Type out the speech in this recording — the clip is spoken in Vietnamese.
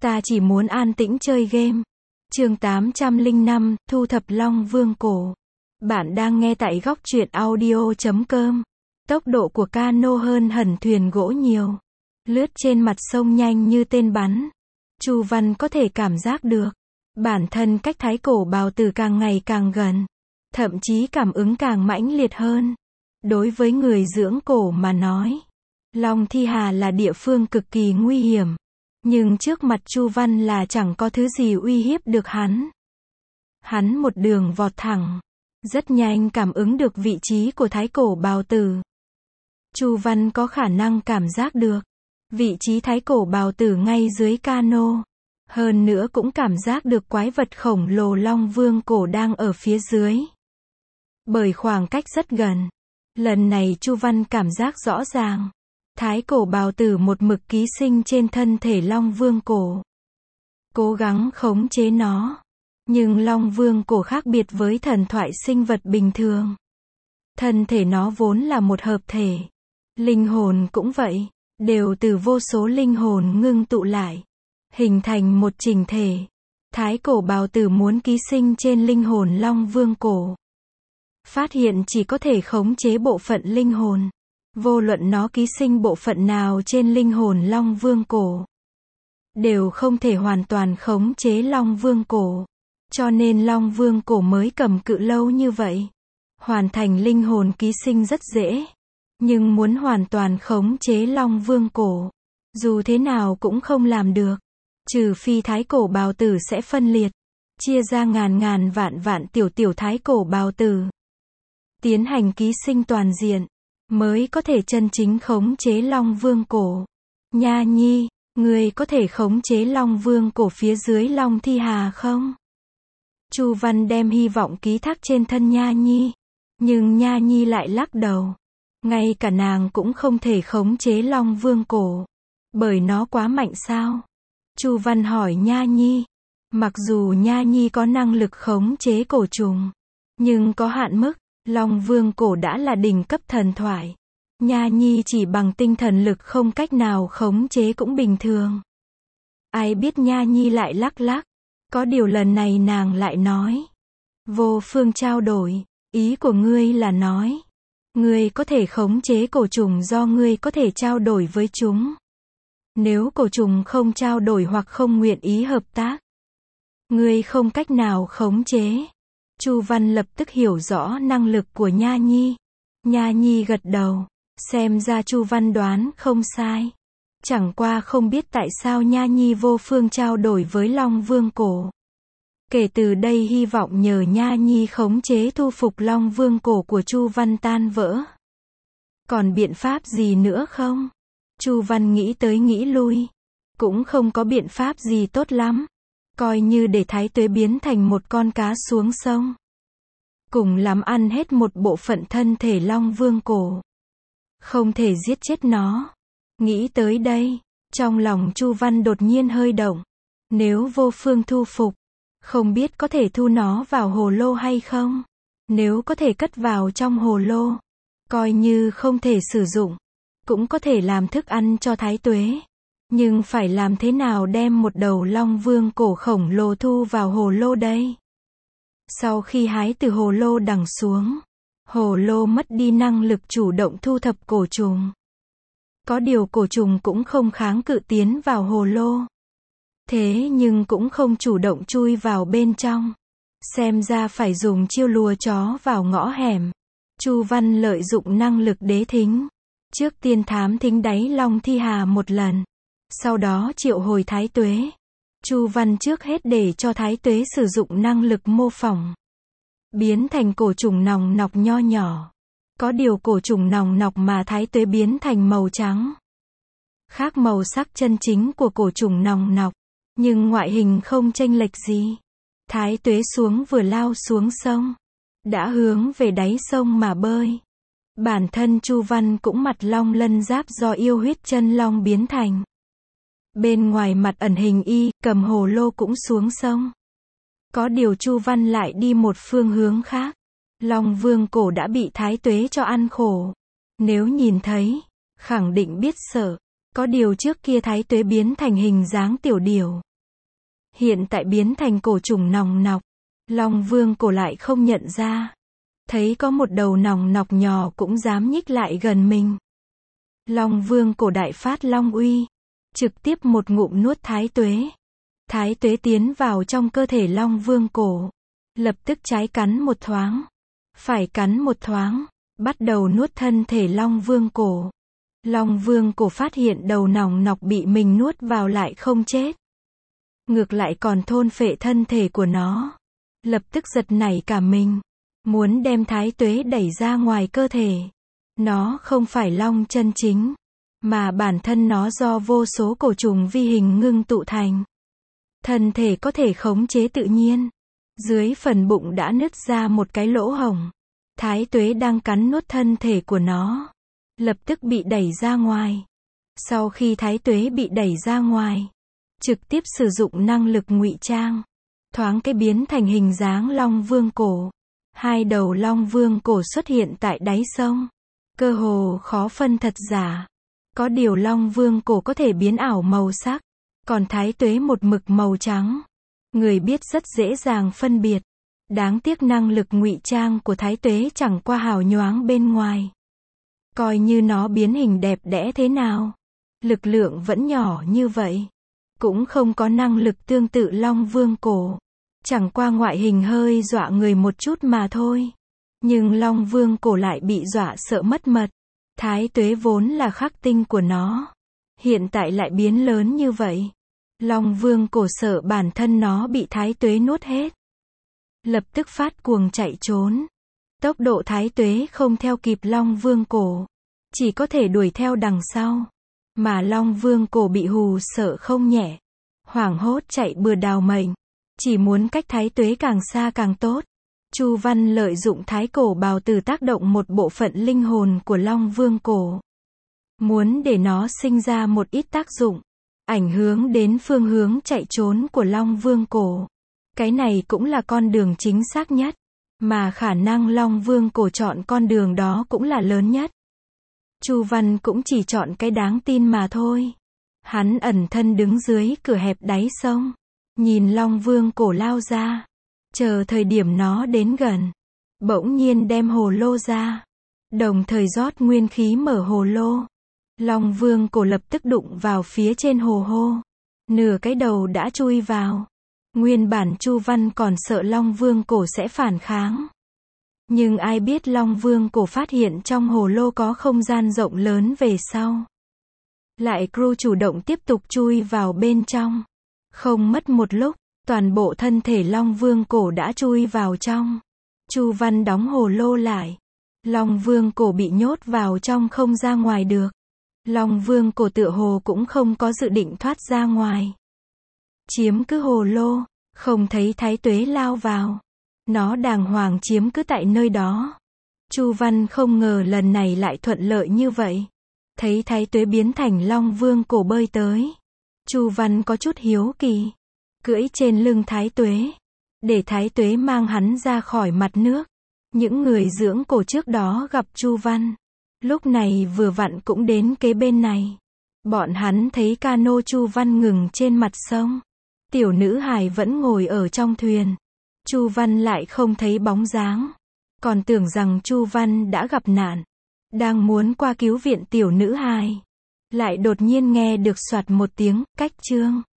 Ta chỉ muốn an tĩnh chơi game. Chương 805, thu thập Long Vương cổ. Bạn đang nghe tại góc truyện audio.com. Tốc độ của cano hơn hẳn thuyền gỗ nhiều. Lướt trên mặt sông nhanh như tên bắn. Chu Văn có thể cảm giác được. Bản thân cách thái cổ bào tử càng ngày càng gần. Thậm chí cảm ứng càng mãnh liệt hơn. Đối với người dưỡng cổ mà nói, Long Thi Hà là địa phương cực kỳ nguy hiểm. Nhưng trước mặt Chu Văn là chẳng có thứ gì uy hiếp được hắn. Hắn một đường vọt thẳng. Rất nhanh cảm ứng được vị trí của thái cổ bào tử. Chu Văn có khả năng cảm giác được vị trí thái cổ bào tử ngay dưới cano. Hơn nữa cũng cảm giác được quái vật khổng lồ Long Vương cổ đang ở phía dưới. Bởi khoảng cách rất gần. Lần này Chu Văn cảm giác rõ ràng. Thái cổ bào tử một mực ký sinh trên thân thể Long Vương cổ. Cố gắng khống chế nó. Nhưng Long Vương cổ khác biệt với thần thoại sinh vật bình thường. Thân thể nó vốn là một hợp thể. Linh hồn cũng vậy. Đều từ vô số linh hồn ngưng tụ lại. Hình thành một chỉnh thể. Thái cổ bào tử muốn ký sinh trên linh hồn Long Vương cổ. Phát hiện chỉ có thể khống chế bộ phận linh hồn. Vô luận nó ký sinh bộ phận nào trên linh hồn Long Vương cổ, đều không thể hoàn toàn khống chế Long Vương cổ. Cho nên Long Vương cổ mới cầm cự lâu như vậy. Hoàn thành linh hồn ký sinh rất dễ. Nhưng muốn hoàn toàn khống chế Long Vương cổ, dù thế nào cũng không làm được. Trừ phi thái cổ bào tử sẽ phân liệt. Chia ra ngàn vạn tiểu thái cổ bào tử. Tiến hành ký sinh toàn diện. Mới có thể chân chính khống chế Long Vương cổ. Nha Nhi, ngươi có thể khống chế Long Vương cổ phía dưới Long Thi Hà không? Chu Văn đem hy vọng ký thác trên thân Nha Nhi. Nhưng Nha Nhi lại lắc đầu. Ngay cả nàng cũng không thể khống chế Long Vương cổ. Bởi nó quá mạnh sao? Chu Văn hỏi Nha Nhi. Mặc dù Nha Nhi có năng lực khống chế cổ trùng, nhưng có hạn mức. Long Vương cổ đã là đỉnh cấp thần thoại. Nha Nhi chỉ bằng tinh thần lực không cách nào khống chế cũng bình thường. Ai biết Nha Nhi lại lắc lắc. Có điều lần này nàng lại nói. Vô phương trao đổi. Ý của ngươi là nói. Ngươi có thể khống chế cổ trùng do ngươi có thể trao đổi với chúng. Nếu cổ trùng không trao đổi hoặc không nguyện ý hợp tác, ngươi không cách nào khống chế. Chu Văn lập tức hiểu rõ năng lực của Nha Nhi. Nha Nhi gật đầu. Xem ra Chu Văn đoán không sai. Chẳng qua không biết tại sao Nha Nhi vô phương trao đổi với Long Vương cổ. Kể từ đây hy vọng nhờ Nha Nhi khống chế thu phục Long Vương cổ của Chu Văn tan vỡ. Còn biện pháp gì nữa không? Chu Văn nghĩ tới nghĩ lui. Cũng không có biện pháp gì tốt lắm. Coi như để Thái Tuế biến thành một con cá xuống sông. Cùng lắm ăn hết một bộ phận thân thể Long Vương cổ. Không thể giết chết nó. Nghĩ tới đây, trong lòng Chu Văn đột nhiên hơi động. Nếu vô phương thu phục, không biết có thể thu nó vào hồ lô hay không? Nếu có thể cất vào trong hồ lô, coi như không thể sử dụng, cũng có thể làm thức ăn cho Thái Tuế. Nhưng phải làm thế nào đem một đầu Long Vương cổ khổng lồ thu vào hồ lô đây? Sau khi hái từ hồ lô đằng xuống, hồ lô mất đi năng lực chủ động thu thập cổ trùng. Có điều cổ trùng cũng không kháng cự tiến vào hồ lô. Thế nhưng cũng không chủ động chui vào bên trong. Xem ra phải dùng chiêu lùa chó vào ngõ hẻm. Chu Văn lợi dụng năng lực đế thính. Trước tiên thám thính đáy Long Thi Hà một lần. Sau đó triệu hồi Thái Tuế. Chu Văn trước hết để cho Thái Tuế sử dụng năng lực mô phỏng. Biến thành cổ trùng nòng nọc nho nhỏ. Có điều cổ trùng nòng nọc mà Thái Tuế biến thành màu trắng. Khác màu sắc chân chính của cổ trùng nòng nọc. Nhưng ngoại hình không chênh lệch gì. Thái Tuế xuống vừa lao xuống sông. Đã hướng về đáy sông mà bơi. Bản thân Chu Văn cũng mặt long lân giáp do yêu huyết chân long biến thành. Bên ngoài mặt ẩn hình y, cầm hồ lô cũng xuống sông. Có điều Chu Văn lại đi một phương hướng khác. Long Vương cổ đã bị Thái Tuế cho ăn khổ. Nếu nhìn thấy, khẳng định biết sợ. Có điều trước kia Thái Tuế biến thành hình dáng tiểu điểu. hiện tại biến thành cổ trùng nòng nọc. Long Vương Cổ lại không nhận ra. Thấy có một đầu nòng nọc nhỏ cũng dám nhích lại gần mình. Long Vương Cổ đại phát long uy, trực tiếp một ngụm nuốt thái tuế. Thái tuế tiến vào trong cơ thể Long Vương Cổ, lập tức trái cắn một thoáng, phải cắn một thoáng, bắt đầu nuốt thân thể Long Vương Cổ. Long Vương Cổ phát hiện đầu nòng nọc bị mình nuốt vào lại không chết, ngược lại còn thôn phệ thân thể của nó. Lập tức giật nảy cả mình, muốn đem thái tuế đẩy ra ngoài cơ thể. Nó không phải long chân chính, mà bản thân nó do vô số cổ trùng vi hình ngưng tụ thành. Thân thể có thể khống chế tự nhiên. Dưới phần bụng đã nứt ra một cái lỗ hổng. Thái tuế đang cắn nuốt thân thể của nó, lập tức bị đẩy ra ngoài. Sau khi thái tuế bị đẩy ra ngoài, trực tiếp sử dụng năng lực ngụy trang, thoáng cái biến thành hình dáng Long Vương Cổ. Hai đầu Long Vương Cổ xuất hiện tại đáy sông, cơ hồ khó phân thật giả. Có điều Long Vương Cổ có thể biến ảo màu sắc, còn thái tuế một mực màu trắng. Người biết rất dễ dàng phân biệt. Đáng tiếc năng lực ngụy trang của thái tuế chẳng qua hào nhoáng bên ngoài. Coi như nó biến hình đẹp đẽ thế nào, lực lượng vẫn nhỏ như vậy, cũng không có năng lực tương tự Long Vương Cổ. Chẳng qua ngoại hình hơi dọa người một chút mà thôi. Nhưng Long Vương Cổ lại bị dọa sợ mất mật. Thái tuế vốn là khắc tinh của nó, hiện tại lại biến lớn như vậy. Long Vương Cổ sợ bản thân nó bị thái tuế nuốt hết, lập tức phát cuồng chạy trốn. Tốc độ thái tuế không theo kịp Long Vương Cổ, chỉ có thể đuổi theo đằng sau. Mà Long Vương Cổ bị hù sợ không nhẹ, hoảng hốt chạy bừa đào mệnh, chỉ muốn cách thái tuế càng xa càng tốt. Chu Văn lợi dụng thái cổ bào tử tác động một bộ phận linh hồn của Long Vương Cổ, muốn để nó sinh ra một ít tác dụng, ảnh hưởng đến phương hướng chạy trốn của Long Vương Cổ. Cái này cũng là con đường chính xác nhất, mà khả năng Long Vương Cổ chọn con đường đó cũng là lớn nhất. Chu Văn cũng chỉ chọn cái đáng tin mà thôi. Hắn ẩn thân đứng dưới cửa hẹp đáy sông, nhìn Long Vương Cổ lao ra, chờ thời điểm nó đến gần, bỗng nhiên đem hồ lô ra, đồng thời rót nguyên khí mở hồ lô. Long Vương Cổ lập tức đụng vào phía trên hồ hô, nửa cái đầu đã chui vào. Nguyên bản Chu Văn còn sợ Long Vương Cổ sẽ phản kháng, nhưng ai biết Long Vương Cổ phát hiện trong hồ lô có không gian rộng lớn về sau, lại crew chủ động tiếp tục chui vào bên trong. Không mất một lúc, toàn bộ thân thể Long Vương Cổ đã chui vào trong. Chu Văn đóng hồ lô lại. Long Vương Cổ bị nhốt vào trong không ra ngoài được. Long Vương Cổ tựa hồ cũng không có dự định thoát ra ngoài. Chiếm cứ hồ lô, không thấy thái tuế lao vào. Nó đàng hoàng chiếm cứ tại nơi đó. Chu Văn không ngờ lần này lại thuận lợi như vậy. Thấy thái tuế biến thành Long Vương Cổ bơi tới, Chu Văn có chút hiếu kỳ, cưỡi trên lưng thái tuế, để thái tuế mang hắn ra khỏi mặt nước. Những người dưỡng cổ trước đó gặp Chu Văn, lúc này vừa vặn cũng đến kế bên này. Bọn hắn thấy cano Chu Văn ngừng trên mặt sông, tiểu nữ hài vẫn ngồi ở trong thuyền. Chu Văn lại không thấy bóng dáng, còn tưởng rằng Chu Văn đã gặp nạn, đang muốn qua cứu viện tiểu nữ hài, lại đột nhiên nghe được soạt một tiếng, cách chương.